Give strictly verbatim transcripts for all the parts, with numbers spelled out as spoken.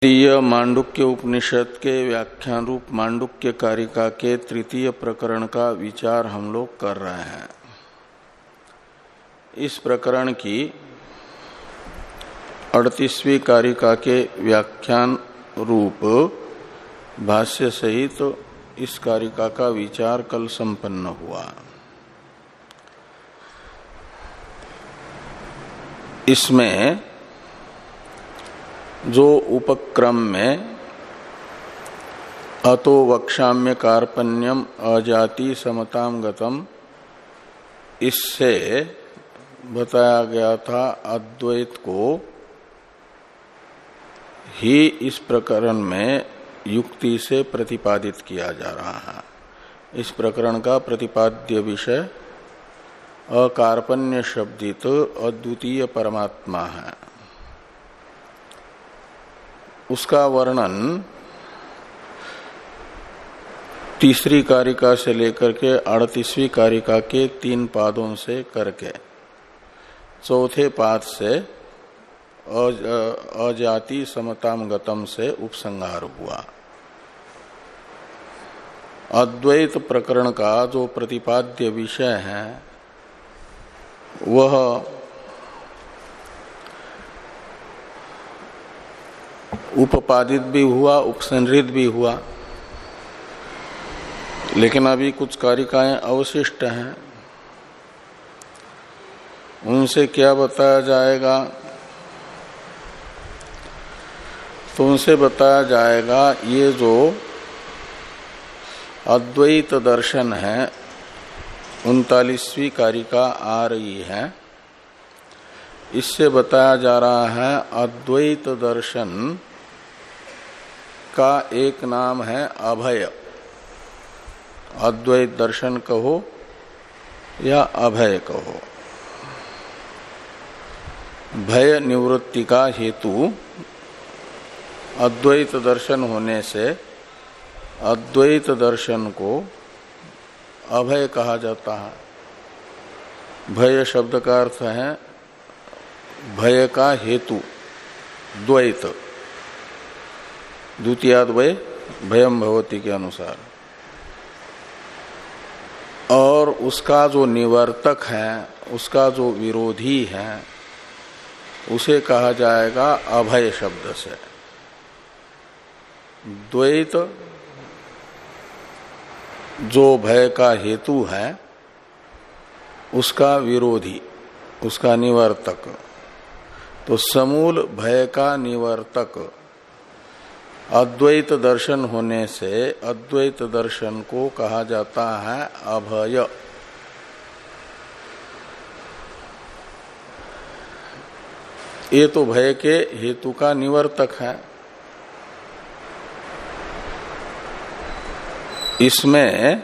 तृतीय मांडुक्य उपनिषद के व्याख्यान रूप मांडुक्य कारिका के तृतीय प्रकरण का विचार हम लोग कर रहे हैं। इस प्रकरण की अड़तीसवीं कारिका के व्याख्यान रूप भाष्य सहित तो इस कारिका का विचार कल संपन्न हुआ। इसमें जो उपक्रम में अतो वक्षाम्य कार्पण्यम अजाति समताम गतम, इससे बताया गया था अद्वैत को ही इस प्रकरण में युक्ति से प्रतिपादित किया जा रहा है। इस प्रकरण का प्रतिपाद्य विषय अकार्पण्य शब्दित अद्वितीय परमात्मा है। उसका वर्णन तीसरी कारिका से लेकर के अड़तीसवीं कारिका के तीन पादों से करके चौथे पाद से अजाति समताम गतम से उपसंहार हुआ। अद्वैत प्रकरण का जो प्रतिपाद्य विषय है वह उपपादित भी हुआ, उपसंहृत भी हुआ, लेकिन अभी कुछ कारिकाएं अवशिष्ट हैं। उनसे क्या बताया जाएगा? तो उनसे बताया जाएगा ये जो अद्वैत दर्शन है, उनतालीसवीं कारिका आ रही है, इससे बताया जा रहा है अद्वैत दर्शन का एक नाम है अभय। अद्वैत दर्शन कहो या अभय कहो। भय निवृत्ति का हेतु अद्वैत दर्शन होने से अद्वैत दर्शन को अभय कहा जाता है। भय शब्द का अर्थ है भय का हेतु, द्वैत, द्वितीयाद्वय भयम भवति के अनुसार, और उसका जो निवर्तक है, उसका जो विरोधी है, उसे कहा जाएगा अभय शब्द से। द्वैत जो भय का हेतु है, उसका विरोधी, उसका निवर्तक। तो समूल भय का निवर्तक अद्वैत दर्शन होने से अद्वैत दर्शन को कहा जाता है अभय। ये तो भय के हेतु का निवर्तक है। इसमें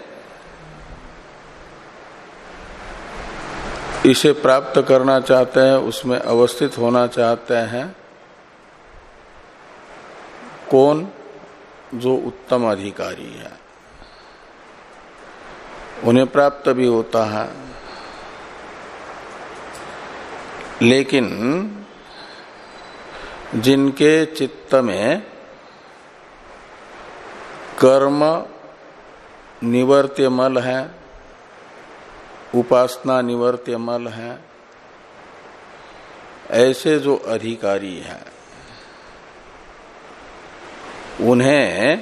इसे प्राप्त करना चाहते हैं, उसमें अवस्थित होना चाहते हैं कौन? जो उत्तम अधिकारी है, उन्हें प्राप्त भी होता है। लेकिन जिनके चित्त में कर्म निवर्त्यमल है, उपासना निवर्त्यमल है, ऐसे जो अधिकारी हैं उन्हें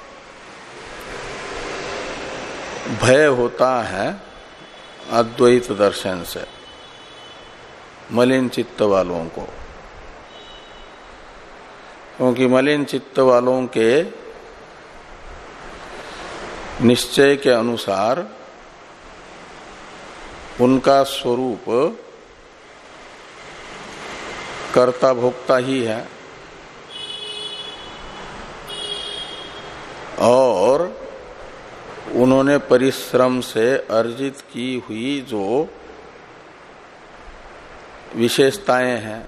भय होता है अद्वैत दर्शन से, मलिन चित्त वालों को। क्योंकि मलिन चित्त वालों के निश्चय के अनुसार उनका स्वरूप कर्ता भोक्ता ही है, और उन्होंने परिश्रम से अर्जित की हुई जो विशेषताएं हैं,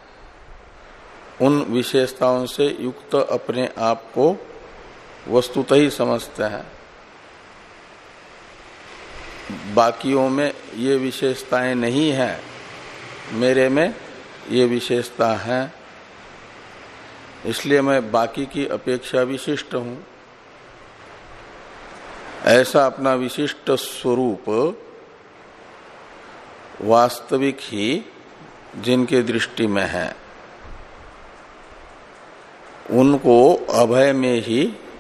उन विशेषताओं से युक्त अपने आप को वस्तुतः ही समझते हैं। बाकियों में ये विशेषताएं नहीं है, मेरे में ये विशेषता है, इसलिए मैं बाकी की अपेक्षा विशिष्ट हूं। ऐसा अपना विशिष्ट स्वरूप वास्तविक ही जिनके दृष्टि में है उनको अभय में ही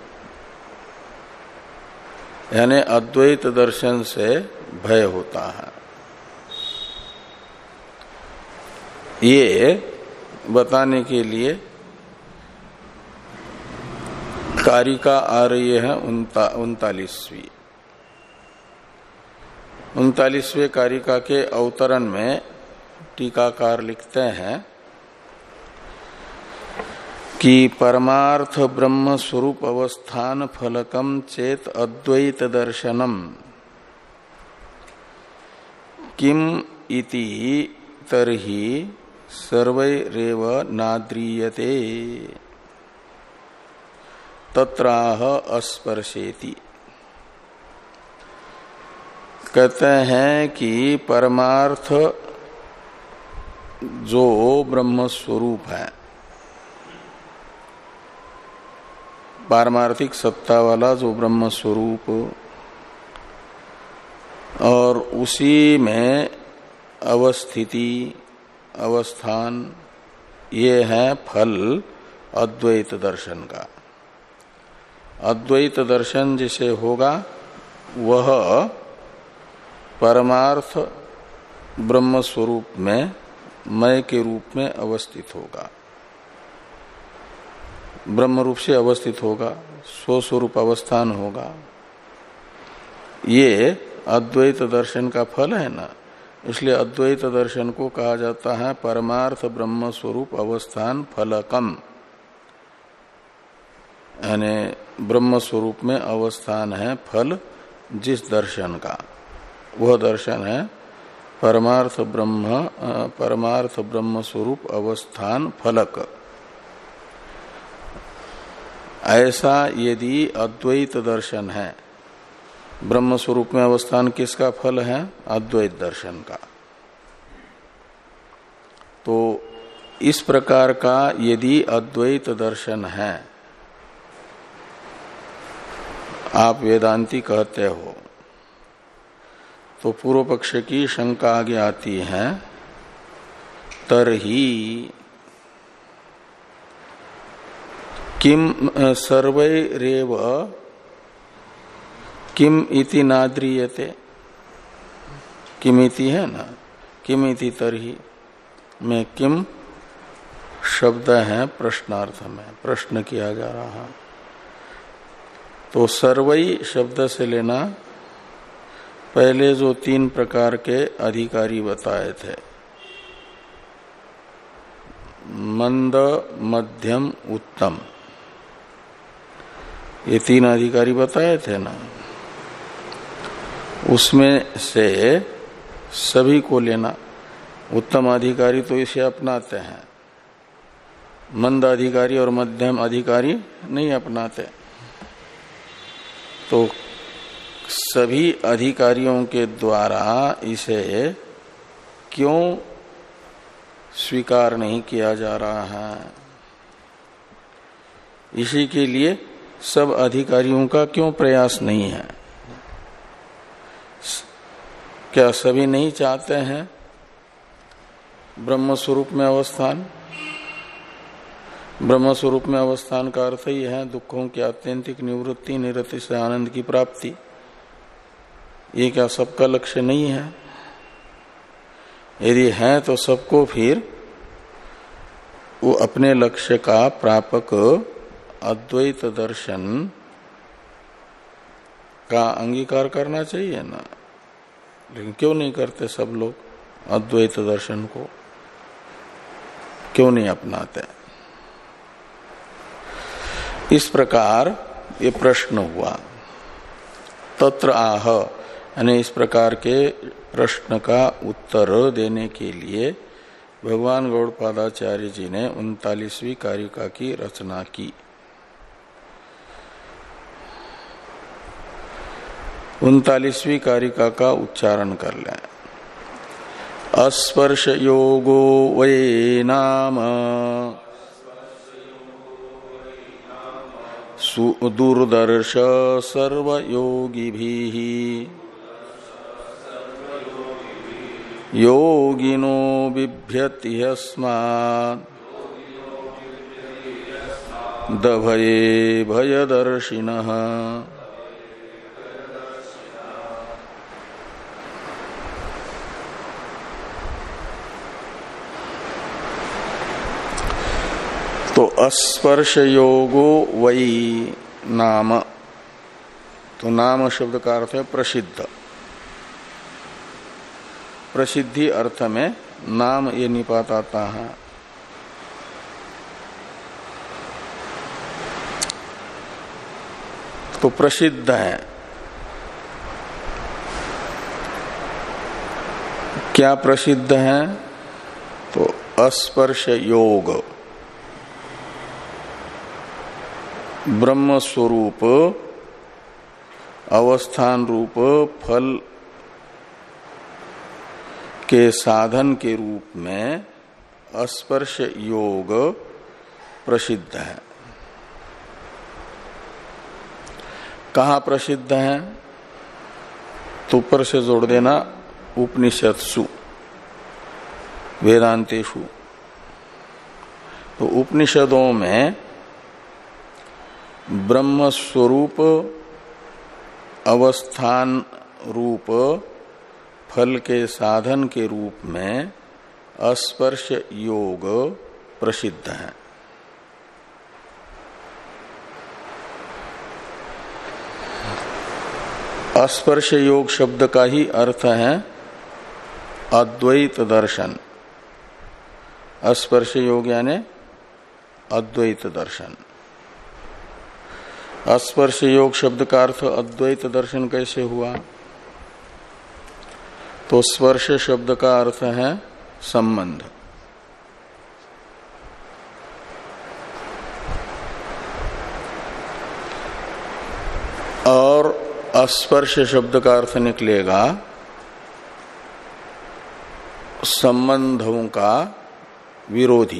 यानी अद्वैत दर्शन से भय होता है। ये बताने के लिए कारिका आ रही है उनतालीसवीं उनतालीसवें कारिका के अवतरण में टीकाकार लिखते हैं कि परमार्थ ब्रह्म स्वरूप अवस्थान फलकम चेत अद्वैत दर्शनम किम इति तरहि सर्वैरेव नाद्रीयते तत्राह अस्पर्शेति। कहते हैं कि परमार्थ जो ब्रह्म स्वरूप है, पारमार्थिक सत्ता वाला जो ब्रह्म स्वरूप और उसी में अवस्थिति अवस्थान, ये है फल अद्वैत दर्शन का। अद्वैत दर्शन जिसे होगा वह परमार्थ ब्रह्म स्वरूप में मय के रूप में अवस्थित होगा, ब्रह्म रूप से अवस्थित होगा, स्वस्वरूप अवस्थान होगा। ये अद्वैत दर्शन का फल है ना, इसलिए अद्वैत दर्शन को कहा जाता है परमार्थ ब्रह्म स्वरूप अवस्थान फलकम, यानी ब्रह्म स्वरूप में अवस्थान है फल जिस दर्शन का, वह दर्शन है परमार्थ ब्रह्म परमार्थ ब्रह्म स्वरूप अवस्थान फलक। ऐसा यदि अद्वैत दर्शन है, ब्रह्म स्वरूप में अवस्थान किसका फल है? अद्वैत दर्शन का। तो इस प्रकार का यदि अद्वैत दर्शन है, आप वेदांती कहते हो, तो पूर्व पक्ष की शंका आगे आती है, तरही किम सर्वैरेव किम इति नाद्रीयते। किम इति है ना, किम इति तरही में किम शब्द है प्रश्नार्थ में, प्रश्न किया जा रहा। तो सर्वई शब्द से लेना पहले जो तीन प्रकार के अधिकारी बताए थे, मंद मध्यम उत्तम, ये तीन अधिकारी बताए थे ना, उसमें से सभी को लेना। उत्तम अधिकारी तो इसे अपनाते हैं, मंद अधिकारी और मध्यम अधिकारी नहीं अपनाते। तो सभी अधिकारियों के द्वारा इसे क्यों स्वीकार नहीं किया जा रहा है? इसी के लिए सब अधिकारियों का क्यों प्रयास नहीं है? क्या सभी नहीं चाहते हैं ब्रह्म स्वरूप में अवस्थान? ब्रह्म स्वरूप में अवस्थान का अर्थ ही है दुखों की आत्यंतिक निवृत्ति, निरति से आनंद की प्राप्ति। ये क्या सबका लक्ष्य नहीं है? यदि है तो सबको फिर वो अपने लक्ष्य का प्रापक अद्वैत दर्शन का अंगीकार करना चाहिए ना। लेकिन क्यों नहीं करते सब लोग अद्वैत दर्शन को, क्यों नहीं अपनाते? इस प्रकार ये प्रश्न हुआ। तत्र आह, यानी इस प्रकार के प्रश्न का उत्तर देने के लिए भगवान गौड़पादाचार्य जी ने उनतालीसवीं कारिका की रचना की। उनतालीसवीं कारिका का उच्चारण कर लें। अस्पर्श योगो वै नाम दुर्दर्श सर्वयोगिभिः योगिनो बिभ्यति यस्मात् दभये भयदर्शिनः। तो अस्पर्श योगो वै नाम, तो नाम शब्द का अर्थ है प्रसिद्ध। प्रसिद्धि अर्थ में नाम ये निपात आता है। तो प्रसिद्ध है, क्या प्रसिद्ध है? तो अस्पर्श योग ब्रह्म स्वरूप अवस्थान रूप फल के साधन के रूप में स्पर्श योग प्रसिद्ध है। कहाँ प्रसिद्ध है? तो ऊपर से जोड़ देना उपनिषत्सु वेदांतेषु। तो उपनिषदों में ब्रह्म स्वरूप अवस्थान रूप फल के साधन के रूप में स्पर्श योग प्रसिद्ध है। स्पर्श योग शब्द का ही अर्थ है अद्वैत दर्शन। स्पर्श योग यानी अद्वैत दर्शन। स्पर्श योग शब्द का अर्थ अद्वैत दर्शन कैसे हुआ? तो स्पर्श शब्द का अर्थ है संबंध, और स्पर्श शब्द का अर्थ निकलेगा संबंधों का विरोधी।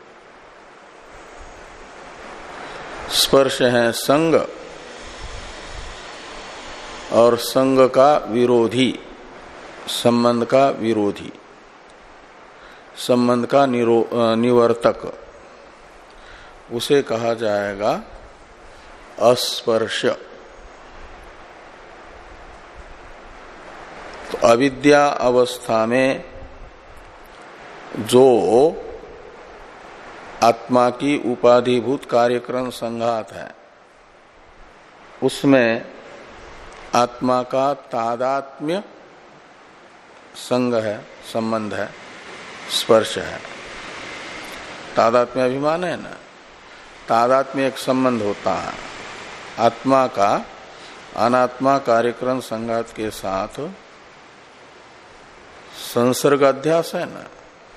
स्पर्श है संग और संग का विरोधी, संबंध का विरोधी, संबंध का निवर्तक, उसे कहा जाएगा अस्पर्श। तो अविद्या अवस्था में जो आत्मा की उपाधिभूत कार्यक्रम संघात है, उसमें आत्मा का तादात्म्य संग है, संबंध है, स्पर्श है। तादात्म्य अभिमान है ना, तादात्म्य एक संबंध होता है आत्मा का अनात्मा कार्यक्रम संघात के साथ। संसर्ग अध्यास है ना,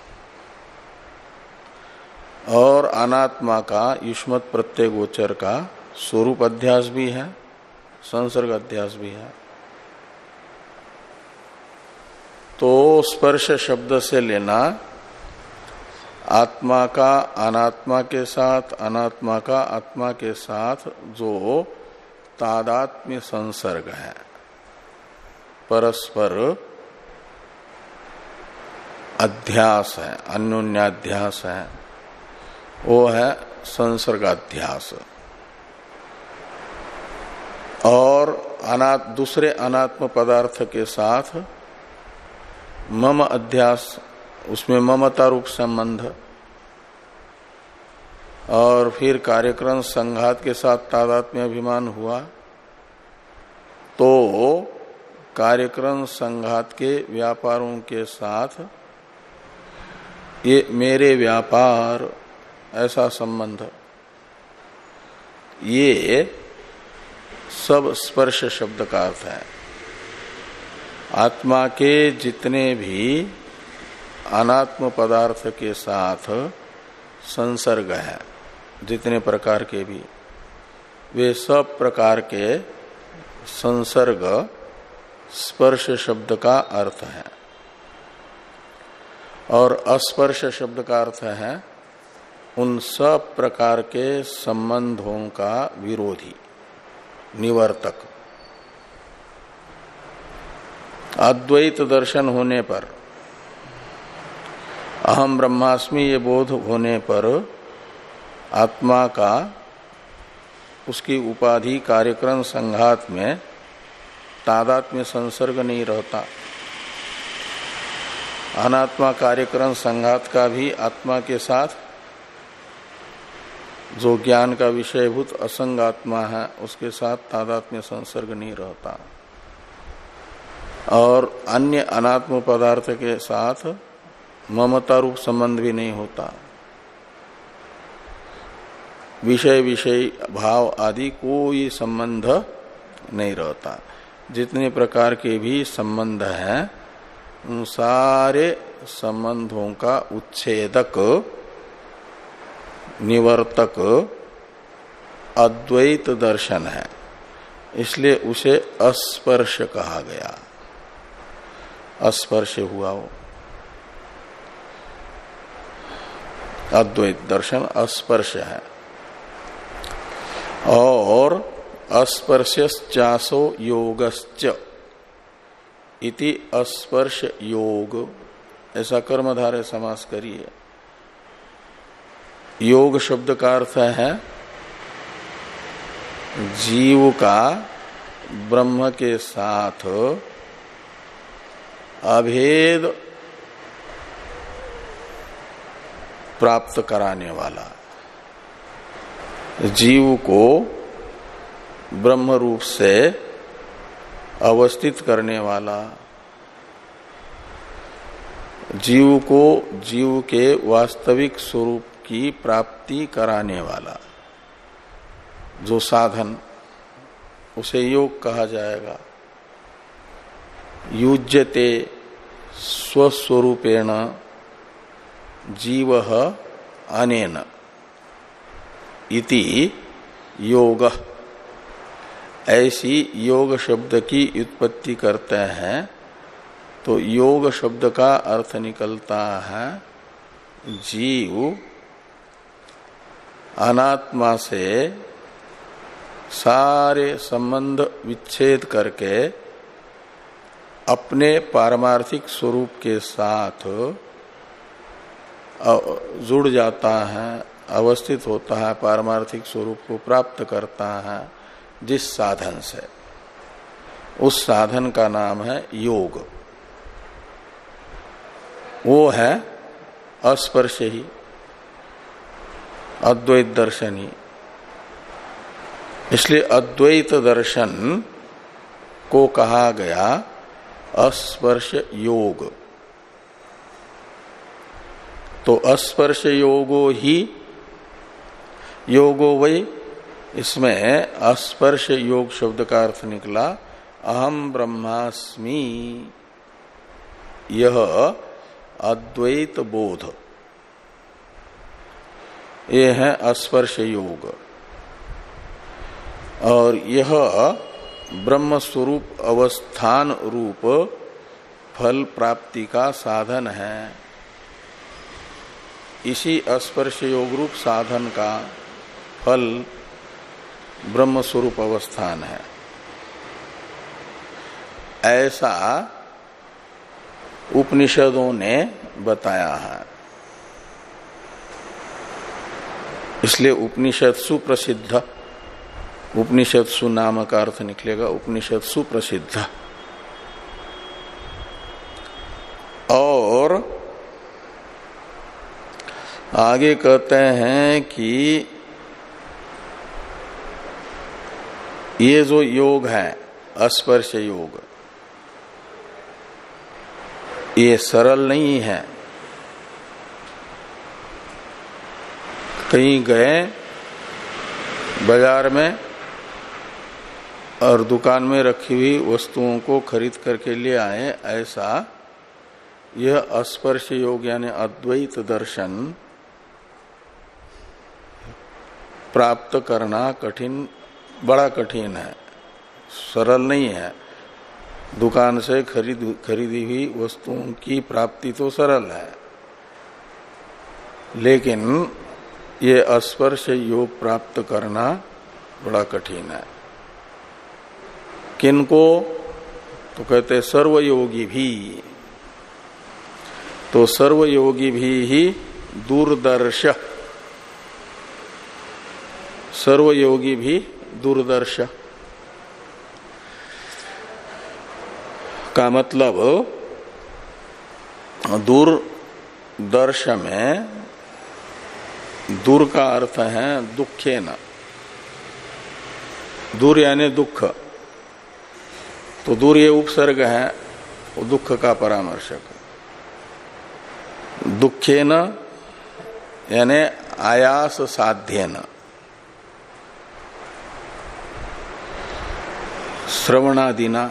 और अनात्मा का युष्मत् प्रत्यय गोचर का स्वरूप अध्यास भी है, संसर्ग अध्यास भी है। तो स्पर्श शब्द से लेना आत्मा का अनात्मा के साथ, अनात्मा का आत्मा के साथ जो तादात्म्य संसर्ग है, परस्पर अध्यास है, अन्योन्याध्यास है, वो है संसर्गाध्यास। और अनात् दूसरे अनात्म पदार्थ के साथ मम अध्यास, उसमें ममता रूप संबंध, और फिर कार्यक्रम संघात के साथ तादात्म्य अभिमान हुआ। तो कार्यक्रम संघात के व्यापारों के साथ ये मेरे व्यापार ऐसा संबंध, ये सब स्पर्श शब्द का अर्थ है। आत्मा के जितने भी अनात्म पदार्थ के साथ संसर्ग है, जितने प्रकार के भी, वे सब प्रकार के संसर्ग स्पर्श शब्द का अर्थ है। और अस्पर्श शब्द का अर्थ है उन सब प्रकार के संबंधों का विरोधी, निवर्तक। अद्वैत दर्शन होने पर, अहम ब्रह्मास्मि ये बोध होने पर आत्मा का उसकी उपाधि कार्यक्रम संघात में तादात्म्य संसर्ग नहीं रहता। अनात्मा कार्यक्रम संघात का भी आत्मा के साथ जो ज्ञान का विषयभूत असंग आत्मा है उसके साथ तादात्म्य संसर्ग नहीं रहता, और अन्य अनात्म पदार्थ के साथ ममता रूप संबंध भी नहीं होता। विषय विषय भाव आदि कोई संबंध नहीं रहता। जितने प्रकार के भी संबंध हैं उन सारे संबंधों का उच्छेदक, निवर्तक अद्वैत दर्शन है। इसलिए उसे अस्पर्श कहा गया। अस्पर्श हुआ वो अद्वैत दर्शन, अस्पर्श है। और अस्पर्श्चासो योगश्च इति अस्पर्श योग, ऐसा कर्मधारय समास करिए। योग शब्द का अर्थ है जीव का ब्रह्म के साथ अभेद प्राप्त कराने वाला, जीव को ब्रह्म रूप से अवस्थित करने वाला, जीव को जीव के वास्तविक स्वरूप की प्राप्ति कराने वाला जो साधन, उसे योग कहा जाएगा। युज्यते स्वस्वरूपेण जीव अनेन इति योग, ऐसी योग शब्द की उत्पत्ति करते हैं। तो योग शब्द का अर्थ निकलता है जीव अनात्मा से सारे संबंध विच्छेद करके अपने पारमार्थिक स्वरूप के साथ जुड़ जाता है, अवस्थित होता है, पारमार्थिक स्वरूप को प्राप्त करता है जिस साधन से, उस साधन का नाम है योग। वो है अस्पर्श ही, अद्वैत दर्शन ही। इसलिए अद्वैत दर्शन को कहा गया अस्पर्श योग। तो अस्पर्श योगो ही योगो वै, इसमें अस्पर्श योग शब्द का अर्थ निकला अहम ब्रह्मास्मि, यह अद्वैत बोध, ये है अस्पर्श योग। और यह ब्रह्म स्वरूप अवस्थान रूप फल प्राप्ति का साधन है। इसी अस्पर्श योग रूप साधन का फल ब्रह्म स्वरूप अवस्थान है, ऐसा उपनिषदों ने बताया है। इसलिए उपनिषद सुप्रसिद्ध, उपनिषद सु नाम का अर्थ निकलेगा उपनिषद सुप्रसिद्ध। और आगे कहते हैं कि ये जो योग है अस्पर्श योग, ये सरल नहीं है। कहीं गए बाजार में और दुकान में रखी हुई वस्तुओं को खरीद करके ले आए, ऐसा यह अस्पर्श योग यानी अद्वैत दर्शन प्राप्त करना कठिन, बड़ा कठिन है, सरल नहीं है। दुकान से खरीद खरीदी हुई वस्तुओं की प्राप्ति तो सरल है, लेकिन ये अस्पर्श योग प्राप्त करना बड़ा कठिन है। किनको? तो कहते सर्वयोगी भी। तो सर्वयोगी भी ही दूरदर्श, सर्वयोगी भी दूरदर्श का मतलब दूरदर्श में दूर का अर्थ है दुखे न, दूर यानी दुख। तो दूर ये उपसर्ग है, वो दुख का परामर्शक। दुखे न यानी आयास साध्य न, श्रवणादिना।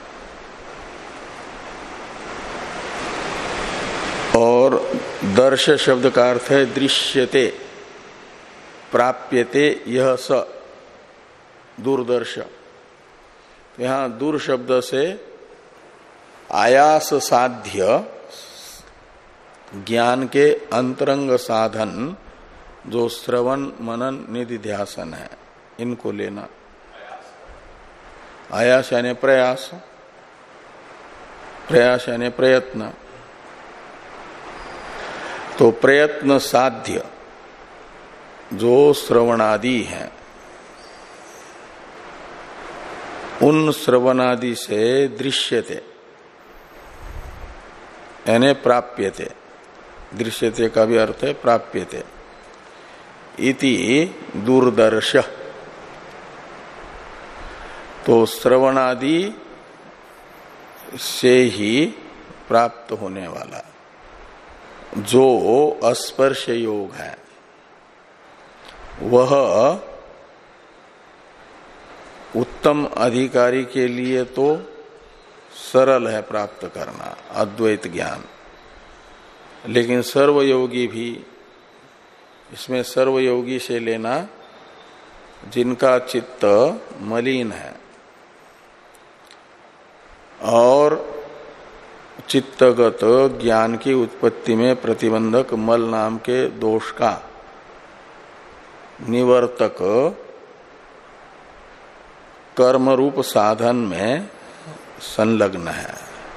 और दर्श शब्द का अर्थ है दृश्यते, प्राप्यते यह स, दूरदर्श। यहां दूर शब्द से आयास साध्य ज्ञान के अंतरंग साधन जो श्रवण मनन निधिध्यासन है, इनको लेना। आयास यानी प्रयास, प्रयास यानी प्रयत्न। तो प्रयत्न साध्य जो श्रवणादि है, उन श्रवणादि से दृश्यते यानी प्राप्यते, दृश्यते का भी अर्थ है प्राप्यते इति दूरदर्श। तो श्रवणादि से ही प्राप्त होने वाला जो अस्पर्श योग है, वह उत्तम अधिकारी के लिए तो सरल है प्राप्त करना, अद्वैत ज्ञान। लेकिन सर्वयोगी भी, इसमें सर्वयोगी से लेना जिनका चित्त मलिन है और चित्तगत ज्ञान की उत्पत्ति में प्रतिबंधक मल नाम के दोष का निवर्तक कर्म रूप साधन में संलग्न है,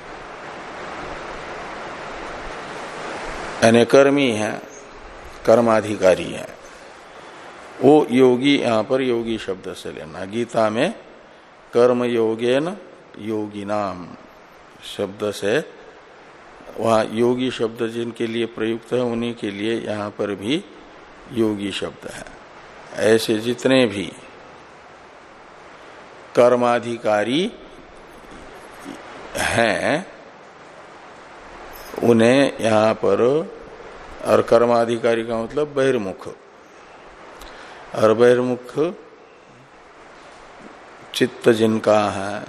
यानी कर्मी है, कर्माधिकारी है, वो योगी। यहां पर योगी शब्द से लेना। गीता में कर्म योगेन योगिनाम शब्द से वहां योगी शब्द जिनके लिए प्रयुक्त है, उन्हीं के लिए यहां पर भी योगी शब्द है। ऐसे जितने भी कर्माधिकारी हैं उन्हें यहां पर, और कर्माधिकारी का मतलब बहिर्मुख, और बहिर्मुख चित्त जिनका है,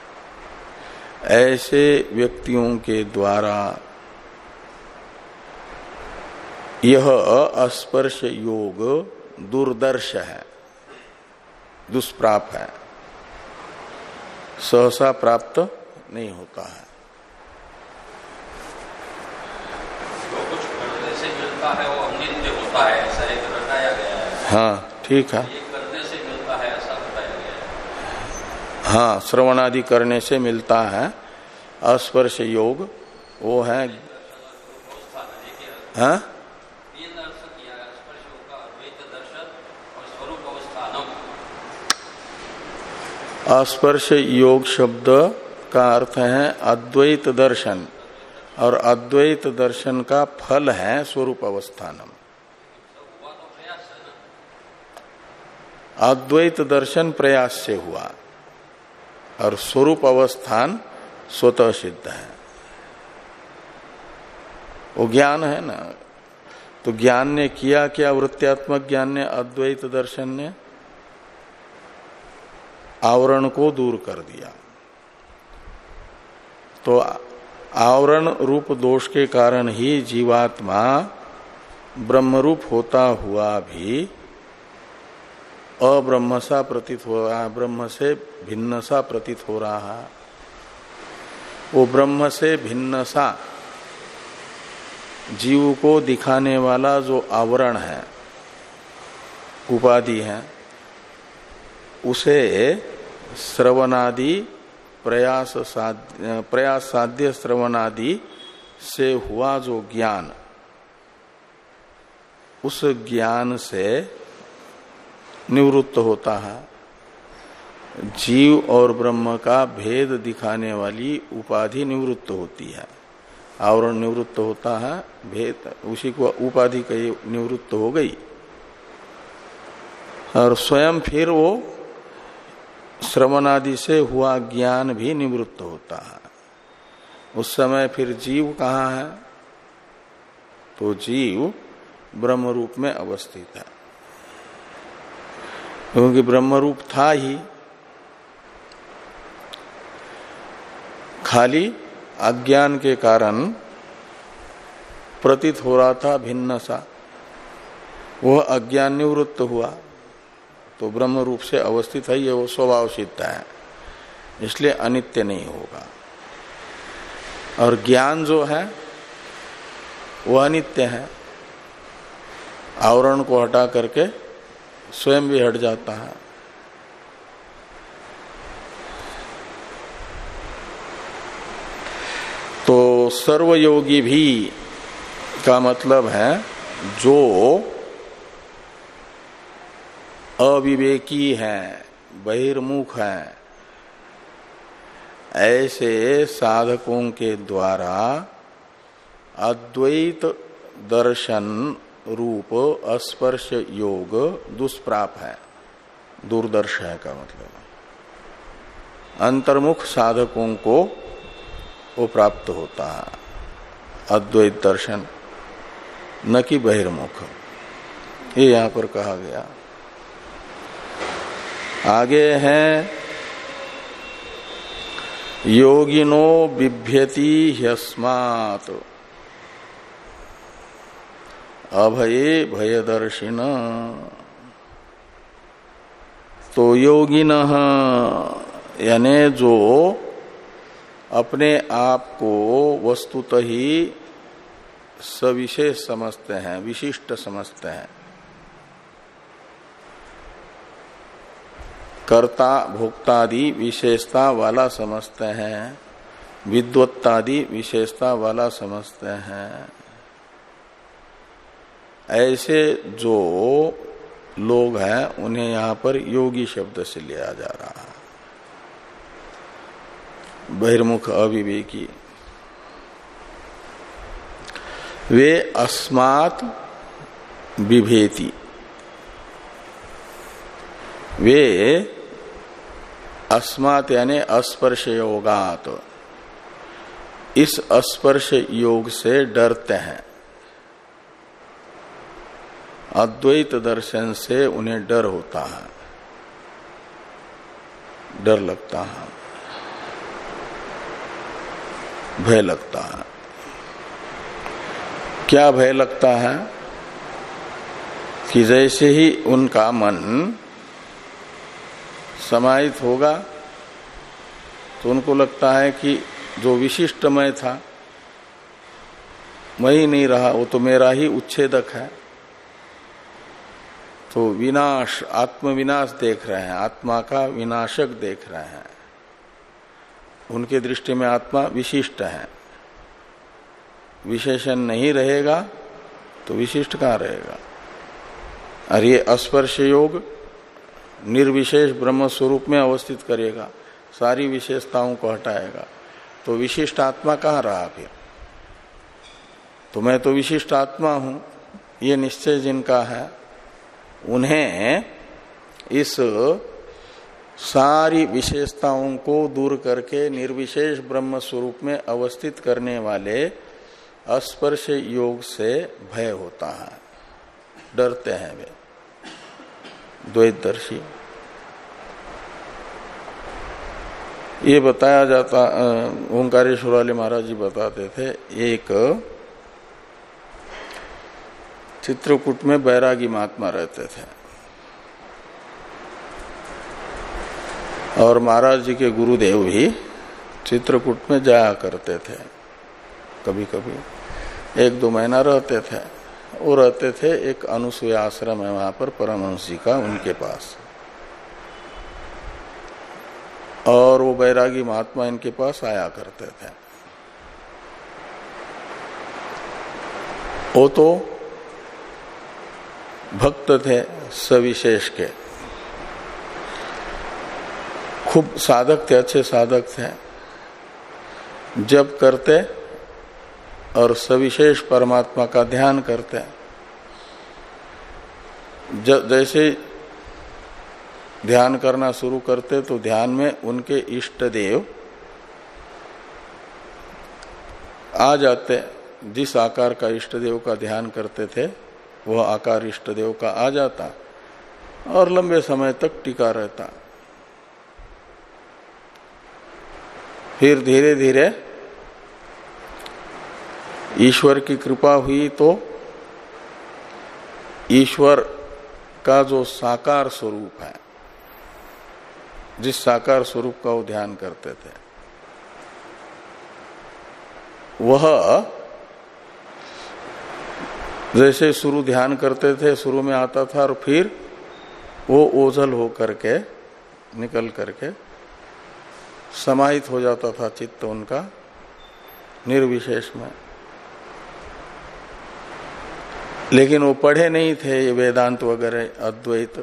ऐसे व्यक्तियों के द्वारा यह अस्पर्श योग दुर्दर्श है, दुष्प्राप है, सहसा प्राप्त नहीं होता है। जो कुछ करने से मिलता है वो अनित्य होता है, ऐसा एक बताया गया है। हाँ ठीक है, ये करने से मिलता है ऐसा बताया गया है। हाँ, श्रवणादि करने से मिलता है अस्पर्श योग, वो है। हाँ, अस्पर्श योग शब्द का अर्थ है अद्वैत दर्शन, और अद्वैत दर्शन का फल है स्वरूप अवस्थानम। अद्वैत दर्शन प्रयास से हुआ और स्वरूप अवस्थान स्वतः सिद्ध है, वो ज्ञान है ना। तो ज्ञान ने किया क्या? वृत्त्यात्मक ज्ञान ने, अद्वैत दर्शन ने आवरण को दूर कर दिया। तो आवरण रूप दोष के कारण ही जीवात्मा ब्रह्मरूप होता हुआ भी अब्रह्म सा प्रतीत हो रहा है, ब्रह्म से भिन्न सा प्रतीत हो रहा है। वो ब्रह्म से भिन्न सा जीव को दिखाने वाला जो आवरण है, उपाधि है उसे श्रवणादि प्रयास साध्य प्रयास साध्य श्रवणादि से हुआ जो ज्ञान, उस ज्ञान से निवृत्त होता है। जीव और ब्रह्म का भेद दिखाने वाली उपाधि निवृत्त होती है, आवरण निवृत्त होता है, भेद उसी को उपाधि कही निवृत्त हो गई, और स्वयं फिर वो श्रवणादि से हुआ ज्ञान भी निवृत्त होता है। उस समय फिर जीव कहाँ है? तो जीव ब्रह्म रूप में अवस्थित है, क्योंकि ब्रह्म रूप था ही, खाली अज्ञान के कारण प्रतीत हो रहा था भिन्न सा, वह अज्ञान निवृत्त हुआ तो ब्रह्म रूप से अवस्थित है, ये वो स्वभाव सिद्ध है, इसलिए अनित्य नहीं होगा। और ज्ञान जो है वह अनित्य है, आवरण को हटा करके स्वयं भी हट जाता है। तो सर्वयोगी भी का मतलब है जो अविवेकी है, बहिर्मुख है, ऐसे साधकों के द्वारा अद्वैत दर्शन रूप स्पर्श योग दुष्प्राप है, दुर्दर्श है का मतलब अंतर्मुख साधकों को वो प्राप्त होता है अद्वैत दर्शन, न कि बहिर्मुख। ये यहां पर कहा गया। आगे है योगिनो बिभ्यति ह्यस्मात् अभये भयदर्शिन। तो योगिनः यानी जो अपने आप को वस्तुतः ही सविशेष समझते हैं, विशिष्ट समझते हैं, कर्ता भोक्तादि विशेषता वाला समझते हैं, विद्वत्तादि विशेषता वाला समझते हैं, ऐसे जो लोग हैं उन्हें यहां पर योगी शब्द से लिया जा रहा है। बहिर्मुख अविवेकी वे अस्मात् बिभेति, वे अस्मात् यानी अस्पर्श योगात, इस अस्पर्श योग से डरते हैं। अद्वैत दर्शन से उन्हें डर होता है, डर लगता है, भय लगता है। क्या भय लगता है? कि जैसे ही उनका मन समाहित होगा तो उनको लगता है कि जो विशिष्टमय था वही नहीं रहा, वो तो मेरा ही उच्छेदक है। तो विनाश, आत्मविनाश देख रहे हैं, आत्मा का विनाशक देख रहे हैं। उनके दृष्टि में आत्मा विशिष्ट है, विशेषण नहीं रहेगा तो विशिष्ट कहाँ रहेगा। और ये अस्पर्श योग निर्विशेष ब्रह्म स्वरूप में अवस्थित करेगा, सारी विशेषताओं को हटाएगा, तो विशिष्ट आत्मा कहाँ रहा फिर? तो मैं तो विशिष्ट आत्मा हूं, ये निश्चय जिनका है उन्हें इस सारी विशेषताओं को दूर करके निर्विशेष ब्रह्म स्वरूप में अवस्थित करने वाले स्पर्श योग से भय होता है, डरते हैं वे द्वैतदर्शी। ये बताया जाता, ओंकारेश्वर वाले महाराज जी बताते थे, एक चित्रकूट में बैरागी महात्मा रहते थे और महाराज जी के गुरुदेव भी चित्रकूट में जाया करते थे, कभी कभी एक दो महीना रहते थे, वो रहते थे, एक अनुसूया आश्रम है वहां पर परमहंस जी का, उनके पास। और वो बैरागी महात्मा इनके पास आया करते थे। वो तो भक्त थे सविशेष के, खूब साधक थे, अच्छे साधक थे। जब करते और सविशेष परमात्मा का ध्यान करते, जैसे ध्यान करना शुरू करते तो ध्यान में उनके इष्ट देव आ जाते। जिस आकार का इष्ट देव का ध्यान करते थे वह आकार इष्ट देव का आ जाता और लंबे समय तक टिका रहता। फिर धीरे धीरे ईश्वर की कृपा हुई तो ईश्वर का जो साकार स्वरूप है, जिस साकार स्वरूप का वो ध्यान करते थे, वह जैसे शुरू ध्यान करते थे, शुरू में आता था और फिर वो ओझल हो करके निकल करके समाहित हो जाता था चित्त उनका निर्विशेष में। लेकिन वो पढ़े नहीं थे ये वेदांत वगैरह अद्वैत,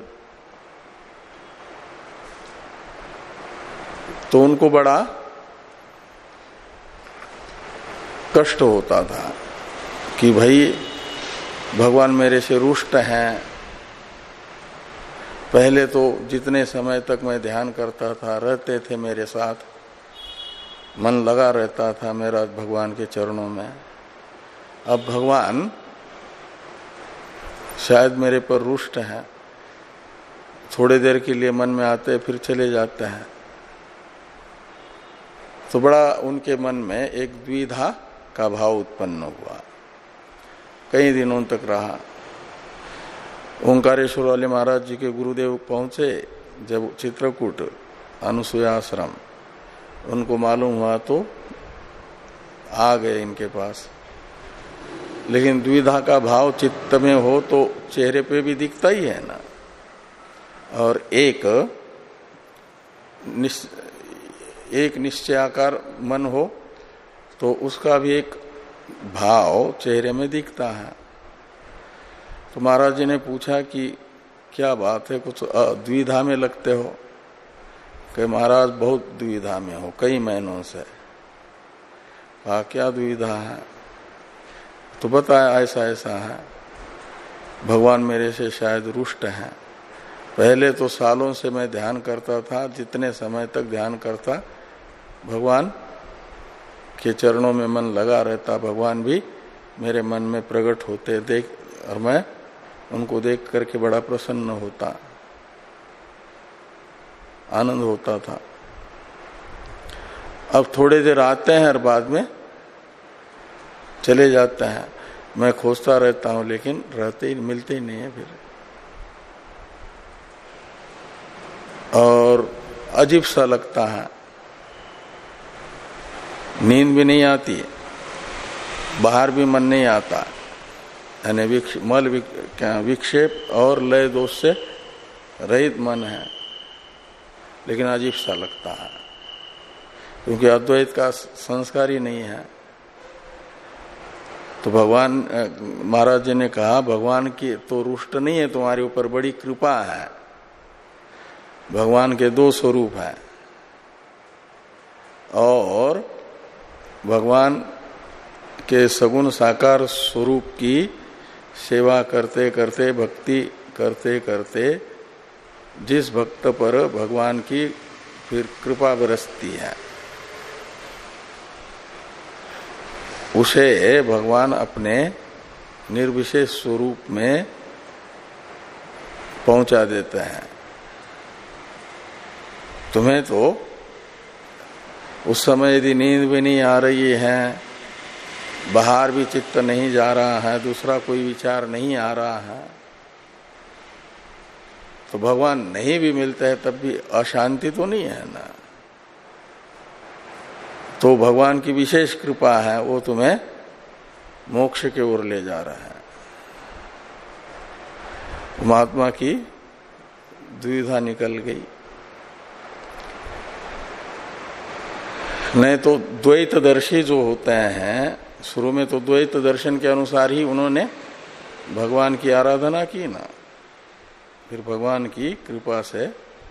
तो उनको बड़ा कष्ट होता था कि भाई भगवान मेरे से रुष्ट हैं। पहले तो जितने समय तक मैं ध्यान करता था रहते थे मेरे साथ, मन लगा रहता था मेरा भगवान के चरणों में। अब भगवान शायद मेरे पर रुष्ट हैं, थोड़ी देर के लिए मन में आते फिर चले जाते हैं। तो बड़ा उनके मन में एक द्विधा का भाव उत्पन्न हुआ, कई दिनों तक रहा। ओंकारेश्वर वाले महाराज जी के गुरुदेव पहुंचे जब चित्रकूट अनुसूया आश्रम, उनको मालूम हुआ तो आ गए इनके पास। लेकिन द्विधा का भाव चित्त में हो तो चेहरे पे भी दिखता ही है ना, और एक निश, एक निश्चयाकार मन हो तो उसका भी एक भाव चेहरे में दिखता है। तो महाराज जी ने पूछा कि क्या बात है, कुछ द्विधा में लगते हो? कि महाराज बहुत द्विधा में हो कई महीनों से। कहा क्या द्विधा है? तो बताया ऐसा ऐसा है, भगवान मेरे से शायद रुष्ट हैं। पहले तो सालों से मैं ध्यान करता था, जितने समय तक ध्यान करता भगवान के चरणों में मन लगा रहता, भगवान भी मेरे मन में प्रकट होते देख, और मैं उनको देख करके बड़ा प्रसन्न होता, आनंद होता था। अब थोड़े देर आते हैं और बाद में चले जाते हैं। मैं खोजता रहता हूं लेकिन रहते ही मिलते ही नहीं है फिर, और अजीब सा लगता है, नींद भी नहीं आती, बाहर भी मन नहीं आता, यानी विक्ष, मल विक, क्या विक्षेप और लय दोष से रहित मन है, लेकिन अजीब सा लगता है क्योंकि अद्वैत का संस्कार ही नहीं है। तो भगवान महाराज जी ने कहा भगवान की तो रुष्ट नहीं है, तुम्हारे ऊपर बड़ी कृपा है। भगवान के दो स्वरूप हैं, और भगवान के सगुण साकार स्वरूप की सेवा करते करते, भक्ति करते करते जिस भक्त पर भगवान की फिर कृपा बरसती है, उसे भगवान अपने निर्विशेष स्वरूप में पहुंचा देते हैं। तुम्हें तो उस समय यदि नींद भी नहीं आ रही है, बाहर भी चित्त नहीं जा रहा है, दूसरा कोई विचार नहीं आ रहा है, तो भगवान नहीं भी मिलते हैं तब भी अशांति तो नहीं है ना। तो भगवान की विशेष कृपा है, वो तुम्हें मोक्ष की ओर ले जा रहा है। महात्मा की द्विधा निकल गई। नहीं तो द्वैतदर्शी जो होते हैं, शुरू में तो द्वैत दर्शन के अनुसार ही उन्होंने भगवान की आराधना की ना, फिर भगवान की कृपा से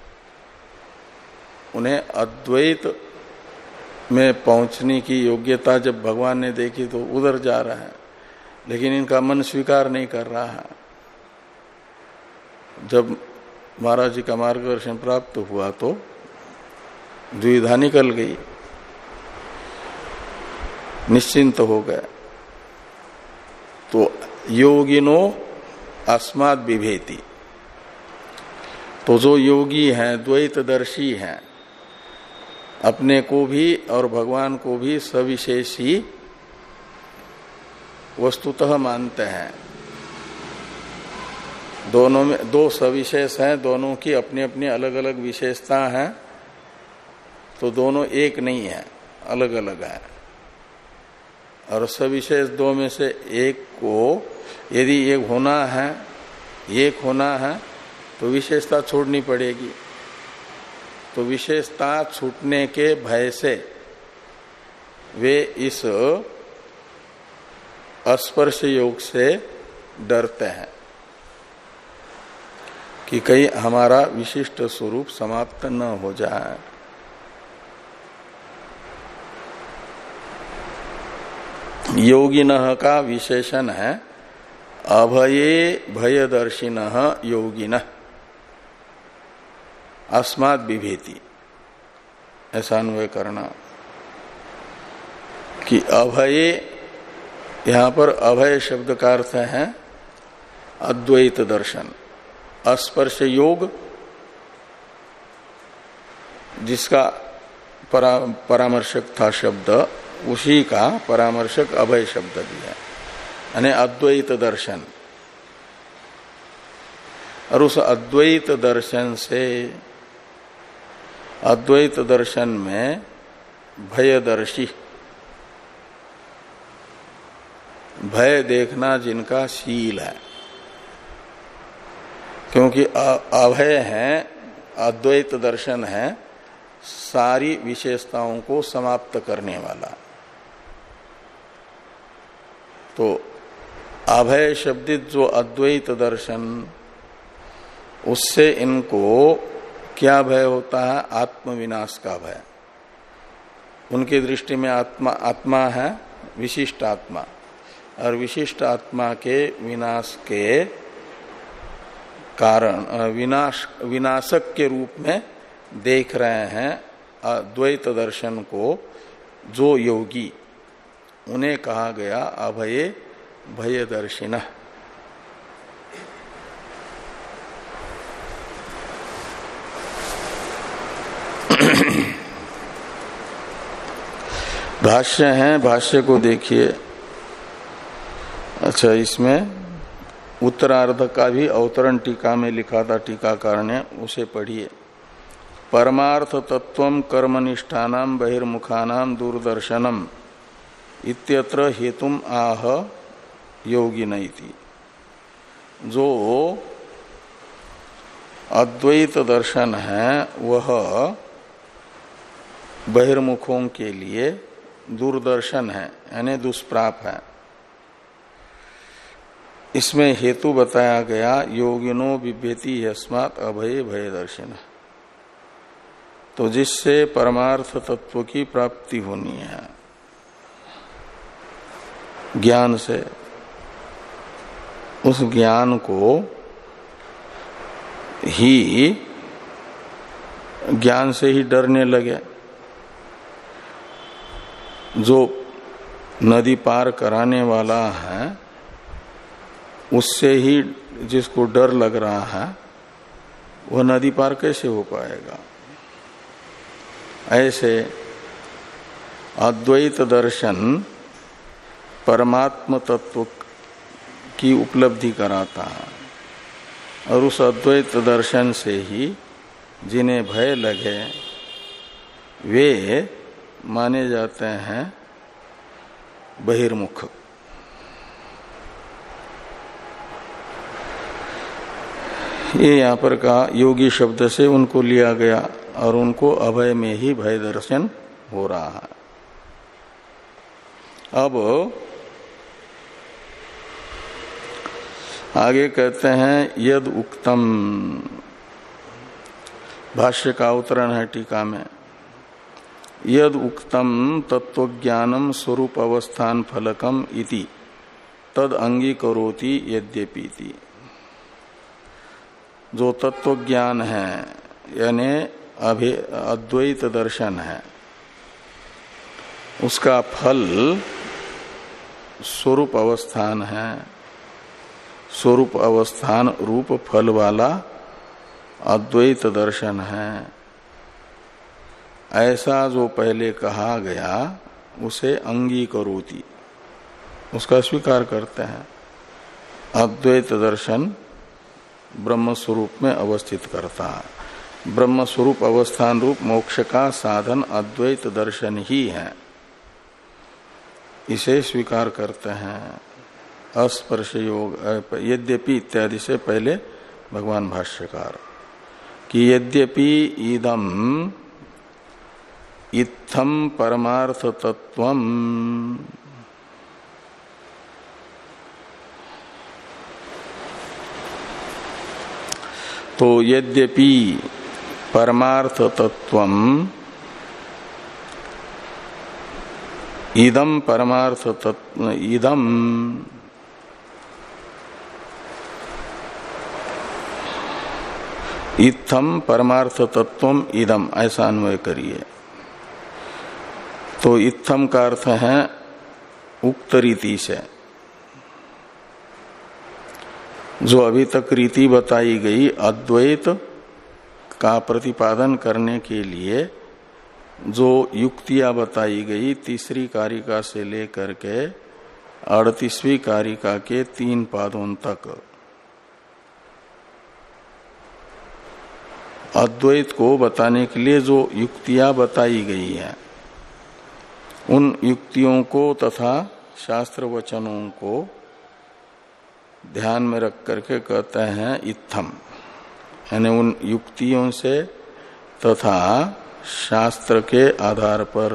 उन्हें अद्वैत में पहुंचने की योग्यता जब भगवान ने देखी तो उधर जा रहा है, लेकिन इनका मन स्वीकार नहीं कर रहा है। जब महाराज जी का मार्गदर्शन प्राप्त हुआ तो द्विधा निकल गई, निश्चिंत हो गए। तो योगिनो अस्मात् बिभेति, तो जो योगी हैं, द्वैतदर्शी हैं, अपने को भी और भगवान को भी सविशेष ही वस्तुतः मानते हैं। दोनों में दो सविशेष हैं, दोनों की अपनी अपनी अलग अलग विशेषता है, तो दोनों एक नहीं है, अलग अलग है। और सविशेष दो में से एक को यदि एक होना है, एक होना है तो विशेषता छोड़नी पड़ेगी। तो विशेषता छूटने के भय से वे इस स्पर्श योग से डरते हैं कि कहीं हमारा विशिष्ट स्वरूप समाप्त न हो जाए। योगिनः का विशेषण है अभये भयदर्शिनः योगिनः अस्मात् बिभेति, ऐसा अन्वय करना कि अभये, यहां पर अभय शब्द का अर्थ है अद्वैत दर्शन। अस्पर्श योग जिसका परा, परामर्शक था शब्द, उसी का परामर्शक अभय शब्द भी है, यानी अद्वैत दर्शन। और उस अद्वैत दर्शन से, अद्वैत दर्शन में भयदर्शी, भय देखना जिनका शील है, क्योंकि अभय है, अद्वैत दर्शन है सारी विशेषताओं को समाप्त करने वाला। तो अभय शब्दित जो अद्वैत दर्शन, उससे इनको क्या भय होता है? आत्मविनाश का भय। उनकी दृष्टि में आत्मा आत्मा है विशिष्ट आत्मा, और विशिष्ट आत्मा के विनाश के कारण विनाश विनाशक के रूप में देख रहे हैं अद्वैत दर्शन को जो योगी, उन्हें कहा गया अभये भयदर्शिनः। भाष्य है, भाष्य को देखिए। अच्छा, इसमें उत्तरार्ध का भी अवतरण टीका में लिखा था टीकाकार ने, उसे पढ़िए। परमार्थ तत्वम कर्मनिष्ठानाम बहिर्मुखानाम दूरदर्शनम इत्यत्र हेतुम आह योगिनैति। जो अद्वैत दर्शन है वह बहिर्मुखों के लिए दूरदर्शन है, यानी दुष्प्राप है। इसमें हेतु बताया गया योगिनो बिभ्यति यस्मात् अभय भयदर्शिन, तो जिससे परमार्थ तत्व की प्राप्ति होनी है ज्ञान से, उस ज्ञान को ही, ज्ञान से ही डरने लगे। जो नदी पार कराने वाला है उससे ही जिसको डर लग रहा है, वह नदी पार कैसे हो पाएगा? ऐसे अद्वैत दर्शन परमात्म तत्व की उपलब्धि कराता है, और उस अद्वैत दर्शन से ही जिन्हें भय लगे वे माने जाते हैं बहिर्मुख। ये यहाँ पर कहा योगी शब्द से उनको लिया गया और उनको अभय में ही भय दर्शन हो रहा है। अब आगे कहते हैं यद उक्तम, भाष्य का अवतरण है टीका में, यद उक्तम तत्वज्ञानम स्वरूप अवस्थान फलकम इति तद अंगीकरोति यद्यपीति। जो तत्वज्ञान है यानी अभे अद्वैत दर्शन है, उसका फल स्वरूप अवस्थान है, स्वरूप अवस्थान रूप फल वाला अद्वैत दर्शन है, ऐसा जो पहले कहा गया उसे अंगीकरोति, उसका स्वीकार करते हैं। अद्वैत दर्शन ब्रह्म स्वरूप में अवस्थित करता है। ब्रह्म स्वरूप अवस्थान रूप मोक्ष का साधन अद्वैत दर्शन ही है, इसे स्वीकार करते हैं। अस्पर्श योग यद्यपि इत्यादि से पहले भगवान भाष्यकार कि यद्यपि इदम इत्थम परमार्थ तत्वम, तो यद्यपि परमार्थ तत्वम इदम परमार्थ तत्व इदम इत्थम परमार्थ तत्वम इदम, ऐसा अन्वय करिए। तो इत्थम का अर्थ है उक्त रीति से, जो अभी तक रीति बताई गई अद्वैत का प्रतिपादन करने के लिए जो युक्तियां बताई गई तीसरी कारिका से लेकर के अड़तीसवीं कारिका के तीन पादों तक, अद्वैत को बताने के लिए जो युक्तियां बताई गई हैं, उन युक्तियों को तथा शास्त्र वचनों को ध्यान में रख करके कहते हैं इत्थम, यानी उन युक्तियों से तथा शास्त्र के आधार पर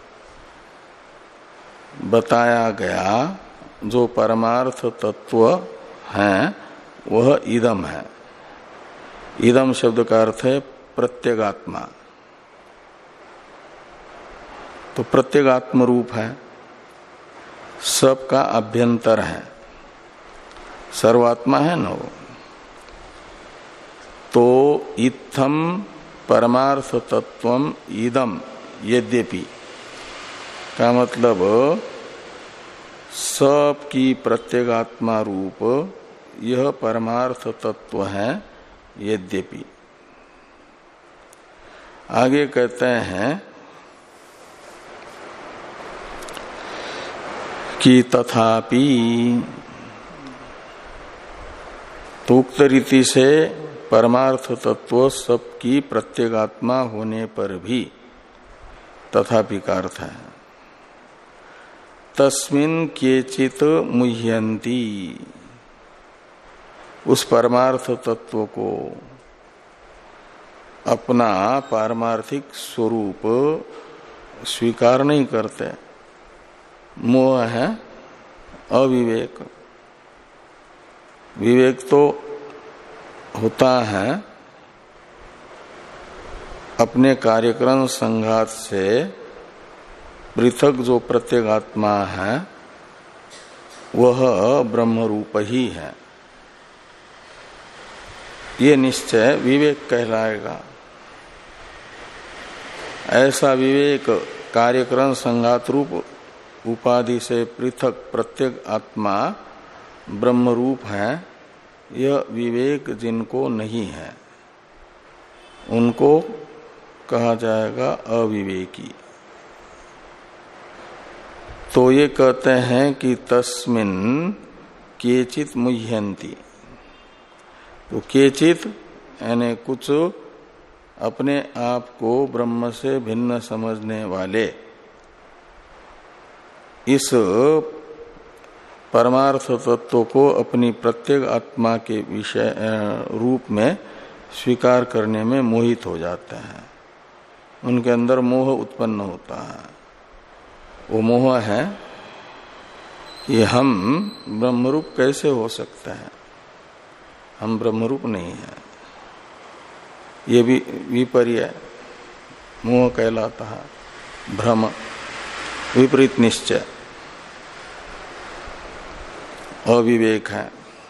बताया गया जो परमार्थ तत्व है वह इदम है। इदम शब्द का अर्थ है प्रत्यगात्मा, तो प्रत्यगात्म रूप है, सबका अभ्यंतर है, सर्वात्मा है न वो। तो इत्थम परमार्थ तत्वम इदम यद्यपि का मतलब सब की प्रत्यगात्मा रूप यह परमार्थ तत्व है यद्यपि। आगे कहते हैं कि तथापि, तो उक्त रीति से परमार्थ तत्व सबकी प्रत्यगात्मा होने पर भी तथापि का अर्थ है तस्मिन् केचित मुह्यन्ति, उस परमार्थ तत्व को अपना पारमार्थिक स्वरूप स्वीकार नहीं करते। मोह है अविवेक, विवेक तो होता है अपने कार्यक्रम संघात से पृथक जो प्रत्यगात्मा है वह ब्रह्म रूप ही है, ये निश्चय विवेक कहलाएगा। ऐसा विवेक कार्यक्रम संघात रूप उपाधि से पृथक प्रत्येक आत्मा ब्रह्म रूप है, यह विवेक जिनको नहीं है उनको कहा जाएगा अविवेकी। तो ये कहते हैं कि तस्मिन् केचित मुह्यन्ति, तो केचित यानी कुछ अपने आप को ब्रह्म से भिन्न समझने वाले इस परमार्थ तत्व को अपनी प्रत्येक आत्मा के विषय रूप में स्वीकार करने में मोहित हो जाते हैं। उनके अंदर मोह उत्पन्न होता है। वो मोह है कि हम ब्रह्मरूप कैसे हो सकते हैं, हम ब्रह्मरूप नहीं है। ये भी विपर्य मोह कहलाता है, भ्रम, विपरीत निश्चय, अविवेक है।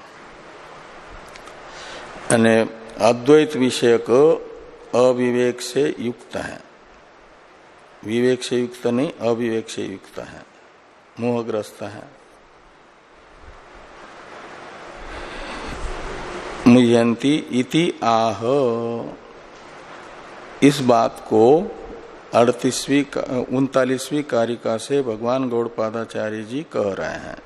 यानी अद्वैत विषय को अविवेक से युक्त है, विवेक से युक्त नहीं, अविवेक से युक्त है, मोहग्रस्त है। मुह्यंती इति आह, इस बात को अड़तीसवीं उनतालीसवीं कारिका से भगवान गौड़पादाचार्य जी कह रहे हैं।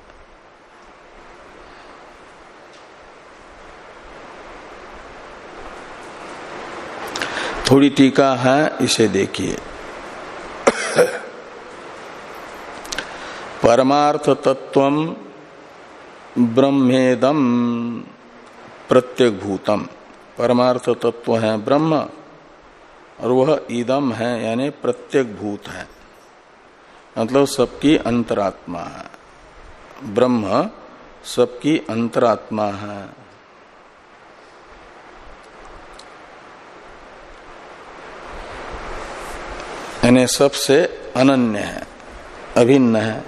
थोड़ी टीका है, इसे देखिए। परमार्थ तत्वम ब्रह्मेदम प्रत्येक भूतम, परमार्थ तत्व है ब्रह्म और वह इदम है यानी प्रत्येक भूत है, मतलब सबकी अंतरात्मा है। ब्रह्म सबकी अंतरात्मा है। यानी सबसे अनन्य है, अभिन्न है।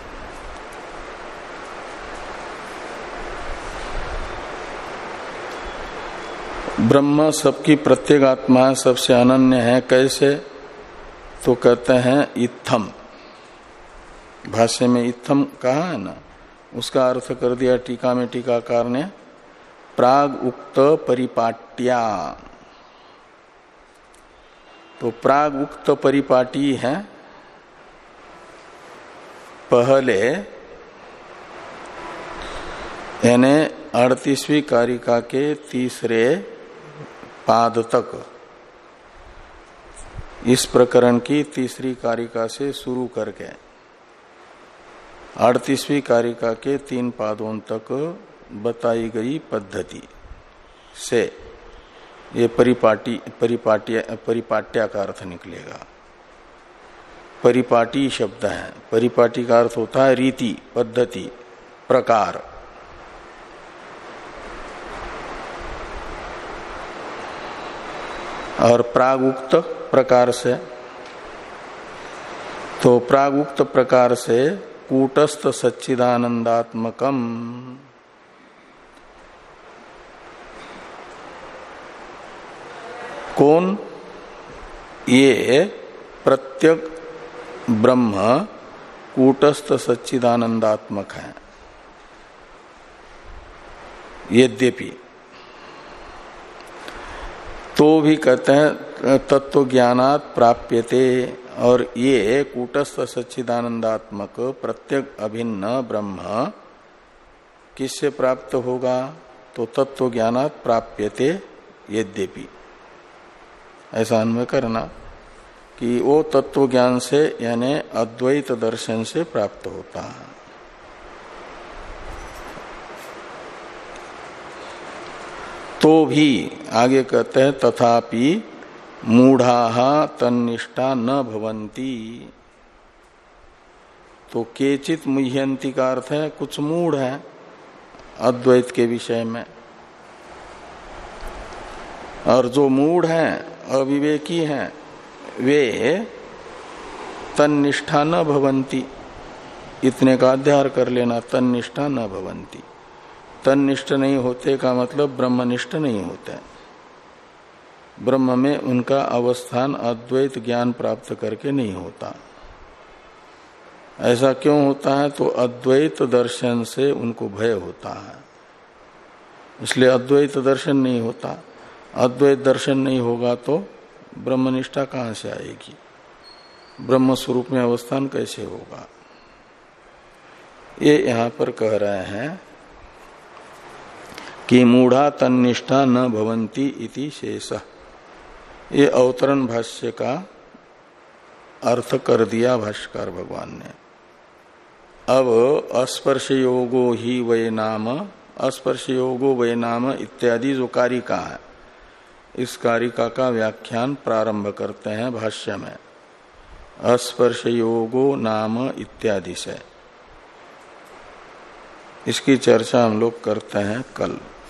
ब्रह्म सबकी प्रत्येक आत्मा है, सबसे अनन्य है। कैसे? तो कहते हैं इत्थम, भाष्य में इत्थम कहा है ना, उसका अर्थ कर दिया टीका में टीकाकार ने प्राग उक्त परिपाट्या। तो प्राग उक्त परिपाटी है पहले, यानी अड़तीसवीं कारिका के तीसरे पाद तक, इस प्रकरण की तीसरी कारिका से शुरू करके अड़तीसवीं कारिका के तीन पादों तक बताई गई पद्धति से ये परिपाटी परिपाट्य परिपाट्या का अर्थ निकलेगा। परिपाटी शब्द है, परिपाटी का अर्थ होता है रीति, पद्धति, प्रकार। और प्रागुक्त प्रकार से, तो प्रागुक्त प्रकार से कूटस्थ सच्चिदानंदात्मकम, कौन? ये प्रत्यक ब्रह्म कूटस्थ सच्चिदानंदात्मक है। यद्यपि तो भी कहते हैं तत्व ज्ञानात् प्राप्यते, और ये कूटस्थ सच्चिदानंदात्मक प्रत्यक अभिन्न ब्रह्म किससे प्राप्त होगा? तो तत्व ज्ञानात् प्राप्यते यद्यपि, ऐसा अन्वय करना कि वो तत्व ज्ञान से यानी अद्वैत दर्शन से प्राप्त होता है। तो भी आगे कहते हैं तथापि मूढ़ाः तन्निष्ठा न भवन्ति। तो केचित मुह्यंती का अर्थ है कुछ मूढ़ है अद्वैत के विषय में, और जो मूढ़ हैं, अविवेकी हैं, वे तन्निष्ठा न भवन्ति, इतने का अध्यार कर लेना। तन्निष्ठा न भवन्ति, तन्निष्ठ नहीं होते का मतलब ब्रह्मनिष्ठ नहीं होते। ब्रह्म में उनका अवस्थान अद्वैत ज्ञान प्राप्त करके नहीं होता। ऐसा क्यों होता है? तो अद्वैत दर्शन से उनको भय होता है, इसलिए अद्वैत दर्शन नहीं होता। अद्वैत दर्शन नहीं होगा तो ब्रह्मनिष्ठा कहां से आएगी? ब्रह्म स्वरूप में अवस्थान कैसे होगा? ये यहां पर कह रहे हैं कि मूढ़ा तन्निष्ठा न भवन्ति इति शेषः। ये अवतरण भाष्य का अर्थ कर दिया भाष्यकार भगवान ने। अब अस्पर्श योगो ही वै नाम, अस्पर्श योगो वै नाम इत्यादि जो कारिका है, इस कारिका का व्याख्यान प्रारंभ करते हैं भाष्य में अस्पर्श योगो नाम इत्यादि से। इसकी चर्चा हम लोग करते हैं कल।